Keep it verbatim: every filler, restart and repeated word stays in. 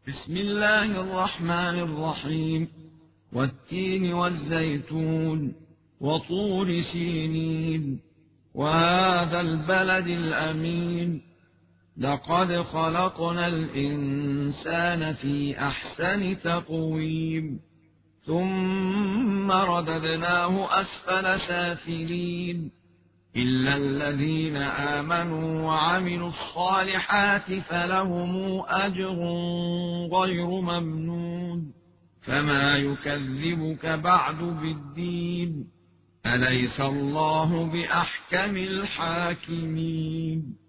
بسم الله الرحمن الرحيم. والتين والزيتون وطور سينين وهذا البلد الأمين لقد خلقنا الإنسان في أحسن تقويم ثم رددناه أسفل سافلين إلا الذين آمنوا وعملوا الصالحات فلهم أجر غير ممنون. فما يكذبك بعد بالدين؟ أليس الله بأحكم الحاكمين؟